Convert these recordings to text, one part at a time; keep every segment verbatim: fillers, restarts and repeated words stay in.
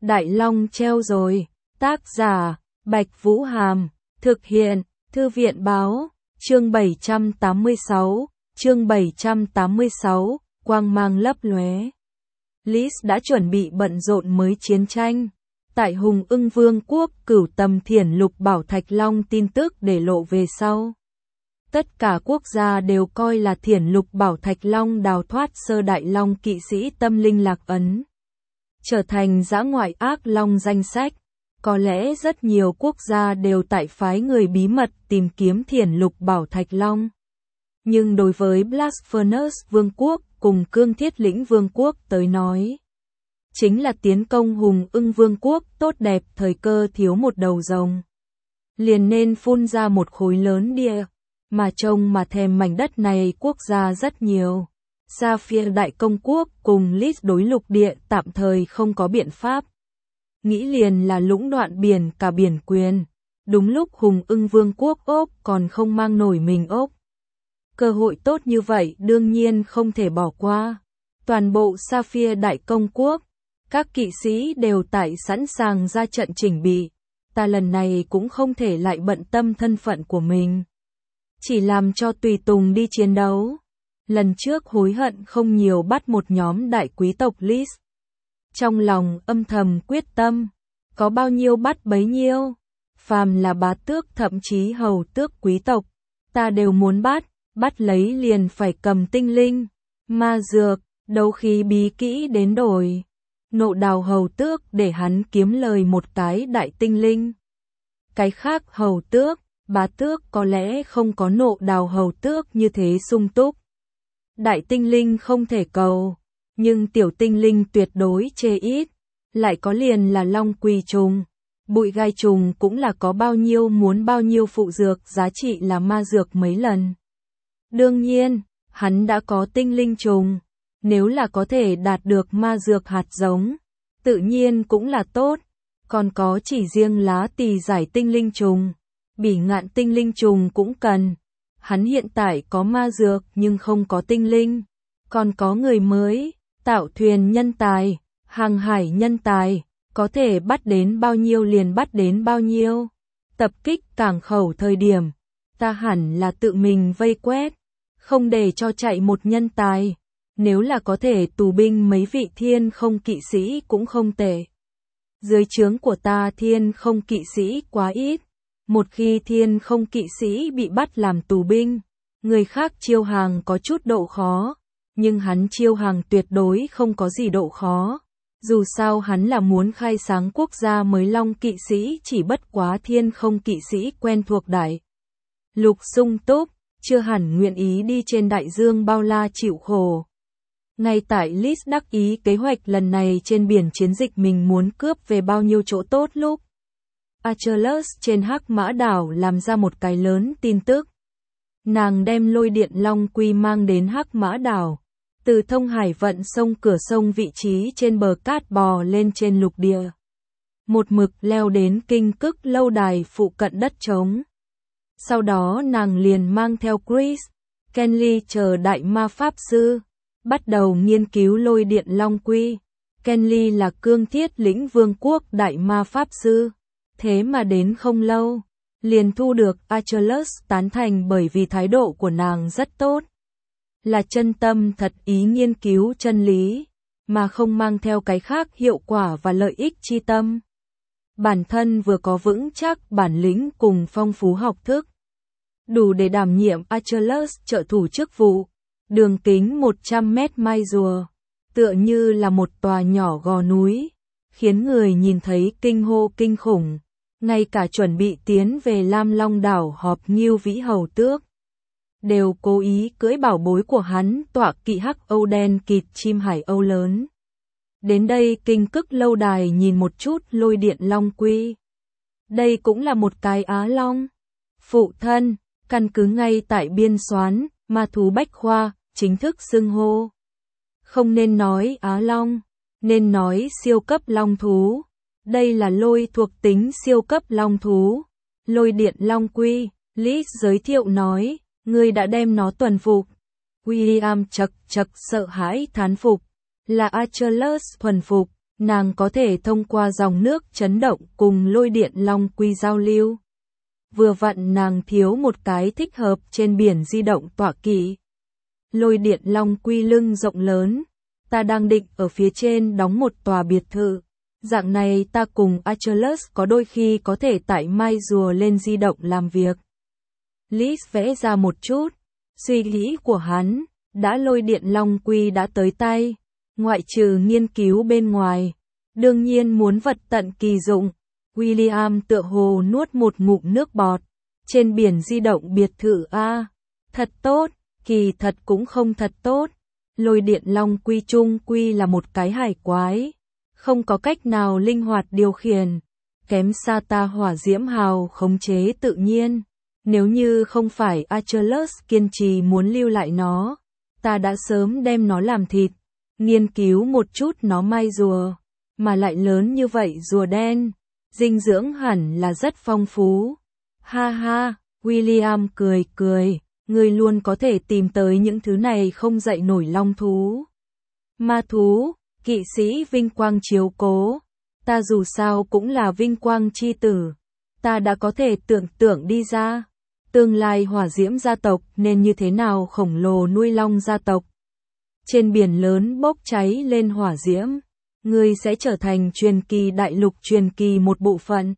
Đại Long treo rồi. Tác giả, Bạch Vũ Hàm. Thực hiện, Thư viện Báo. Chương bảy trăm tám mươi sáu. Chương bảy trăm tám mươi sáu. Quang mang lấp lóe. Lys đã chuẩn bị bận rộn mới chiến tranh. Tại Hùng Ưng Vương quốc, Cửu Tầm Thiển Lục Bảo Thạch Long tin tức để lộ về sau. Tất cả quốc gia đều coi là Thiển Lục Bảo Thạch Long đào thoát sơ đại long kỵ sĩ tâm linh lạc ấn, trở thành dã ngoại ác long danh sách. Có lẽ rất nhiều quốc gia đều tại phái người bí mật tìm kiếm Thiển Lục Bảo Thạch Long. Nhưng đối với Blasphemous Vương quốc cùng Cương Thiết Lĩnh Vương quốc tới nói, chính là tiến công Hùng Ưng Vương quốc tốt đẹp, thời cơ thiếu một đầu rồng, liền nên phun ra một khối lớn địa, mà trông mà thèm mảnh đất này quốc gia rất nhiều. Sapphire Đại Công quốc cùng Lys đối lục địa tạm thời không có biện pháp, nghĩ liền là lũng đoạn biển cả biển quyền. Đúng lúc Hùng Ưng Vương quốc ốp còn không mang nổi mình ốp. Cơ hội tốt như vậy đương nhiên không thể bỏ qua. Toàn bộ Sapphire Đại Công quốc, các kỵ sĩ đều tại sẵn sàng ra trận chỉnh bị. Ta lần này cũng không thể lại bận tâm thân phận của mình, chỉ làm cho tùy tùng đi chiến đấu. Lần trước hối hận không nhiều bắt một nhóm đại quý tộc Lys. Trong lòng âm thầm quyết tâm, có bao nhiêu bắt bấy nhiêu. Phàm là bá tước thậm chí hầu tước quý tộc, ta đều muốn bắt, bắt lấy liền phải cầm tinh linh, ma dược, đấu khí bí kỹ đến đổi. Nộ đào hầu tước để hắn kiếm lời một cái đại tinh linh. Cái khác hầu tước, bá tước có lẽ không có nộ đào hầu tước như thế sung túc. Đại tinh linh không thể cầu, nhưng tiểu tinh linh tuyệt đối chê ít. Lại có liền là long quỳ trùng, bụi gai trùng cũng là có bao nhiêu muốn bao nhiêu phụ dược, giá trị là ma dược mấy lần. Đương nhiên, hắn đã có tinh linh trùng, nếu là có thể đạt được ma dược hạt giống, tự nhiên cũng là tốt. Còn có chỉ riêng lá tỳ giải tinh linh trùng, bỉ ngạn tinh linh trùng cũng cần. Hắn hiện tại có ma dược nhưng không có tinh linh. Còn có người mới, tạo thuyền nhân tài, hàng hải nhân tài, có thể bắt đến bao nhiêu liền bắt đến bao nhiêu. Tập kích cảng khẩu thời điểm, ta hẳn là tự mình vây quét, không để cho chạy một nhân tài. Nếu là có thể tù binh mấy vị thiên không kỵ sĩ cũng không tệ. Dưới trướng của ta thiên không kỵ sĩ quá ít. Một khi thiên không kỵ sĩ bị bắt làm tù binh, người khác chiêu hàng có chút độ khó, nhưng hắn chiêu hàng tuyệt đối không có gì độ khó. Dù sao hắn là muốn khai sáng quốc gia mới, long kỵ sĩ chỉ bất quá thiên không kỵ sĩ quen thuộc đại lục sung túc, chưa hẳn nguyện ý đi trên đại dương bao la chịu khổ. Ngay tại Lys đắc ý kế hoạch lần này trên biển chiến dịch mình muốn cướp về bao nhiêu chỗ tốt lúc Achilles trên Hắc Mã Đảo làm ra một cái lớn tin tức. Nàng đem lôi điện long quy mang đến Hắc Mã Đảo, từ thông hải vận sông cửa sông vị trí trên bờ cát bò lên trên lục địa, một mực leo đến kinh cức lâu đài phụ cận đất trống. Sau đó nàng liền mang theo Chris, Kenly chờ đại ma pháp sư, bắt đầu nghiên cứu lôi điện long quy. Kenly là Cương Thiết Lĩnh Vương quốc đại ma pháp sư. Thế mà đến không lâu, liền thu được Achilles tán thành, bởi vì thái độ của nàng rất tốt. Là chân tâm thật ý nghiên cứu chân lý, mà không mang theo cái khác hiệu quả và lợi ích chi tâm. Bản thân vừa có vững chắc bản lĩnh cùng phong phú học thức, đủ để đảm nhiệm Achilles trợ thủ chức vụ. Đường kính một trăm mét mai rùa, tựa như là một tòa nhỏ gò núi, khiến người nhìn thấy kinh hô kinh khủng. Ngay cả chuẩn bị tiến về Lam Long đảo họp Ngưu Vĩ hầu tước, đều cố ý cưỡi bảo bối của hắn, tọa kỵ hắc âu đen kịt chim hải âu lớn. Đến đây kinh cức lâu đài nhìn một chút lôi điện long quy. Đây cũng là một cái á long. Phụ thân, căn cứ ngay tại biên soán, ma thú bách khoa, chính thức xưng hô. Không nên nói á long, nên nói siêu cấp long thú. Đây là lôi thuộc tính siêu cấp long thú, lôi điện long quy. Lys giới thiệu nói, ngươi đã đem nó tuần phục. William chật chật sợ hãi thán phục, là Achilles thuần phục, Nàng có thể thông qua dòng nước chấn động cùng lôi điện long quy giao lưu. Vừa vặn nàng thiếu một cái thích hợp trên biển di động tọa kỵ. Lôi điện long quy lưng rộng lớn, ta đang định ở phía trên đóng một tòa biệt thự. Dạng này ta cùng Achilles có đôi khi có thể tại mai rùa lên di động làm việc. Lis vẽ ra một chút, suy nghĩ của hắn, đã lôi điện long quy đã tới tay, ngoại trừ nghiên cứu bên ngoài, đương nhiên muốn vật tận kỳ dụng. William tựa hồ nuốt một ngụm nước bọt, trên biển di động biệt thự a, thật tốt, kỳ thật cũng không thật tốt. Lôi điện long quy chung quy là một cái hải quái, không có cách nào linh hoạt điều khiển, kém xa ta hỏa diễm hào khống chế tự nhiên. Nếu như không phải Achilles kiên trì muốn lưu lại nó, ta đã sớm đem nó làm thịt, nghiên cứu một chút nó mai rùa, mà lại lớn như vậy rùa đen, dinh dưỡng hẳn là rất phong phú. Ha ha, William cười cười, ngươi luôn có thể tìm tới những thứ này không dậy nổi long thú. Ma thú, kỵ sĩ vinh quang chiếu cố, ta dù sao cũng là vinh quang chi tử, ta đã có thể tưởng tượng đi ra. Tương lai hỏa diễm gia tộc nên như thế nào khổng lồ nuôi long gia tộc. Trên biển lớn bốc cháy lên hỏa diễm, ngươi sẽ trở thành truyền kỳ đại lục truyền kỳ một bộ phận.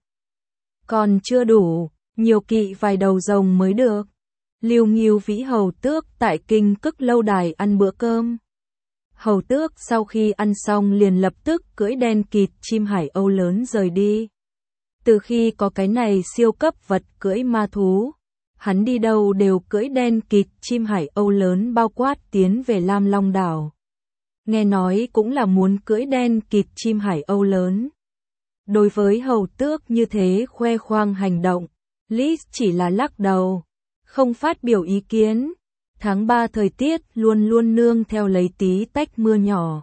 Còn chưa đủ, nhiều kỵ vài đầu rồng mới được. Lưu Nghiêu Vĩ hầu tước tại Kinh Cức lâu đài ăn bữa cơm. Hầu tước sau khi ăn xong liền lập tức cưỡi đen kịt chim hải âu lớn rời đi. Từ khi có cái này siêu cấp vật cưỡi ma thú, hắn đi đâu đều cưỡi đen kịt chim hải âu lớn bao quát tiến về Lam Long đảo. Nghe nói cũng là muốn cưỡi đen kịt chim hải âu lớn. Đối với hầu tước như thế khoe khoang hành động, Lis chỉ là lắc đầu, không phát biểu ý kiến. Tháng ba thời tiết luôn luôn nương theo lấy tí tách mưa nhỏ.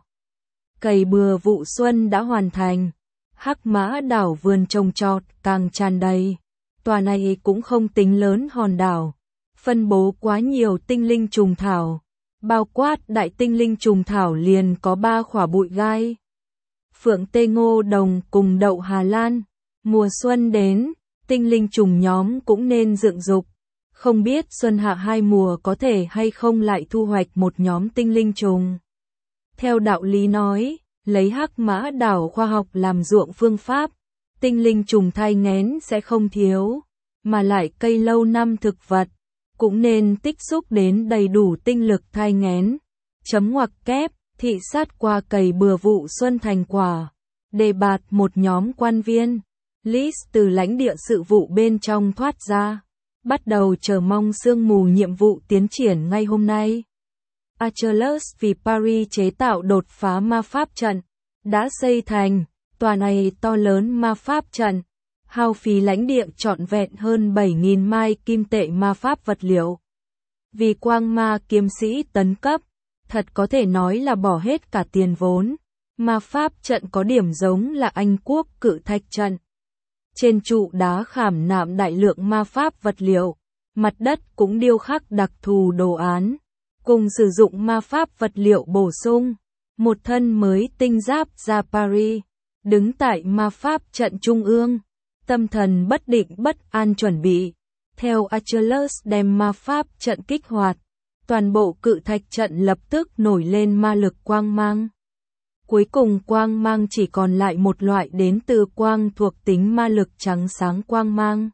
Cày bừa vụ xuân đã hoàn thành, Hắc Mã đảo vườn trồng trọt càng tràn đầy. Tòa này cũng không tính lớn hòn đảo, phân bố quá nhiều tinh linh trùng thảo, bao quát đại tinh linh trùng thảo liền có ba khỏa bụi gai. Phượng tê ngô đồng cùng đậu Hà Lan, mùa xuân đến, tinh linh trùng nhóm cũng nên dựng dục. Không biết xuân hạ hai mùa có thể hay không lại thu hoạch một nhóm tinh linh trùng. Theo đạo lý nói, lấy Hắc Mã đảo khoa học làm ruộng phương pháp, tinh linh trùng thai nghén sẽ không thiếu, mà lại cây lâu năm thực vật, cũng nên tích xúc đến đầy đủ tinh lực thai nghén. Chấm ngoặc kép, thị sát qua cày bừa vụ xuân thành quả, đề bạt một nhóm quan viên, Lis từ lãnh địa sự vụ bên trong thoát ra, bắt đầu chờ mong sương mù nhiệm vụ tiến triển ngay hôm nay. Achilles vì Paris chế tạo đột phá ma pháp trận, đã xây thành. Tòa này to lớn ma pháp trận, hao phí lãnh địa trọn vẹn hơn bảy nghìn mai kim tệ ma pháp vật liệu. Vì quang ma kiếm sĩ tấn cấp, thật có thể nói là bỏ hết cả tiền vốn. Ma pháp trận có điểm giống là Anh quốc cự thạch trận. Trên trụ đá khảm nạm đại lượng ma pháp vật liệu, mặt đất cũng điêu khắc đặc thù đồ án, cùng sử dụng ma pháp vật liệu bổ sung. Một thân mới tinh giáp ra Paris. Đứng tại ma pháp trận trung ương, tâm thần bất định bất an chuẩn bị. Theo Achilles đem ma pháp trận kích hoạt, toàn bộ cự thạch trận lập tức nổi lên ma lực quang mang. Cuối cùng quang mang chỉ còn lại một loại đến từ quang thuộc tính ma lực trắng sáng quang mang.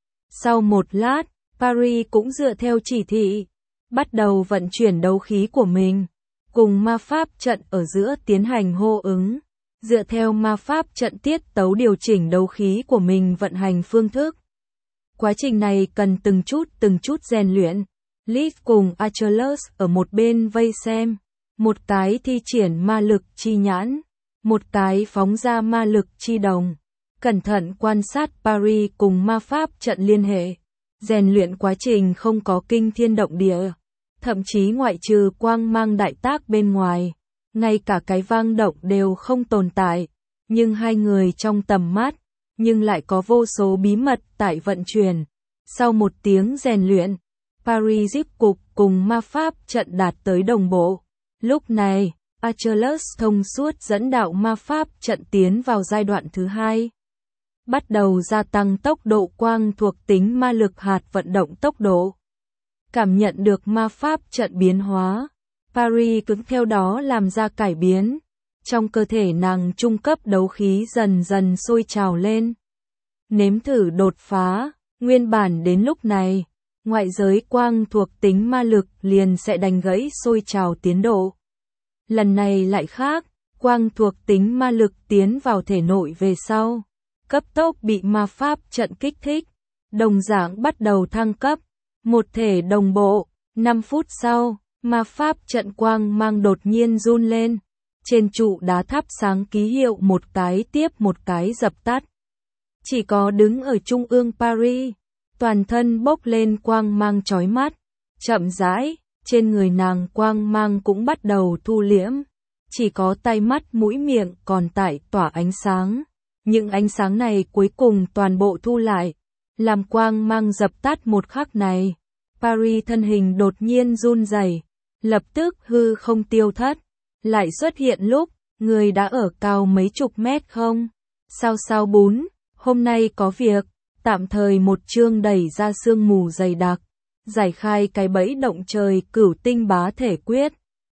Sau một lát, Paris cũng dựa theo chỉ thị, bắt đầu vận chuyển đấu khí của mình, cùng ma pháp trận ở giữa tiến hành hô ứng. Dựa theo ma pháp trận tiết tấu điều chỉnh đấu khí của mình vận hành phương thức. Quá trình này cần từng chút từng chút rèn luyện. Lis cùng Achilles ở một bên vây xem. Một cái thi triển ma lực chi nhãn, một cái phóng ra ma lực chi đồng. Cẩn thận quan sát Paris cùng ma pháp trận liên hệ. Rèn luyện quá trình không có kinh thiên động địa. Thậm chí ngoại trừ quang mang đại tác bên ngoài, ngay cả cái vang động đều không tồn tại, nhưng hai người trong tầm mắt, nhưng lại có vô số bí mật tại vận chuyển. Sau một tiếng rèn luyện, Paris giúp cục cùng ma pháp trận đạt tới đồng bộ. Lúc này, Achilles thông suốt dẫn đạo ma pháp trận tiến vào giai đoạn thứ hai. Bắt đầu gia tăng tốc độ quang thuộc tính ma lực hạt vận động tốc độ. Cảm nhận được ma pháp trận biến hóa, Paris cũng theo đó làm ra cải biến. Trong cơ thể nàng trung cấp đấu khí dần dần sôi trào lên. Nếm thử đột phá, nguyên bản đến lúc này, ngoại giới quang thuộc tính ma lực liền sẽ đánh gãy sôi trào tiến độ. Lần này lại khác, quang thuộc tính ma lực tiến vào thể nội về sau, cấp tốc bị ma pháp trận kích thích, đồng dạng bắt đầu thăng cấp, một thể đồng bộ, năm phút sau, ma pháp trận quang mang đột nhiên run lên, trên trụ đá thắp sáng ký hiệu một cái tiếp một cái dập tắt. Chỉ có đứng ở trung ương Paris, toàn thân bốc lên quang mang chói mắt, chậm rãi, trên người nàng quang mang cũng bắt đầu thu liễm, chỉ có tay mắt mũi miệng còn tại tỏa ánh sáng. Những ánh sáng này cuối cùng toàn bộ thu lại, làm quang mang dập tắt một khắc này. Paris thân hình đột nhiên run rẩy, lập tức hư không tiêu thất, lại xuất hiện lúc, người đã ở cao mấy chục mét không. Sao sao bún, hôm nay có việc, tạm thời một chương đẩy ra sương mù dày đặc, giải khai cái bẫy động trời cửu tinh bá thể quyết.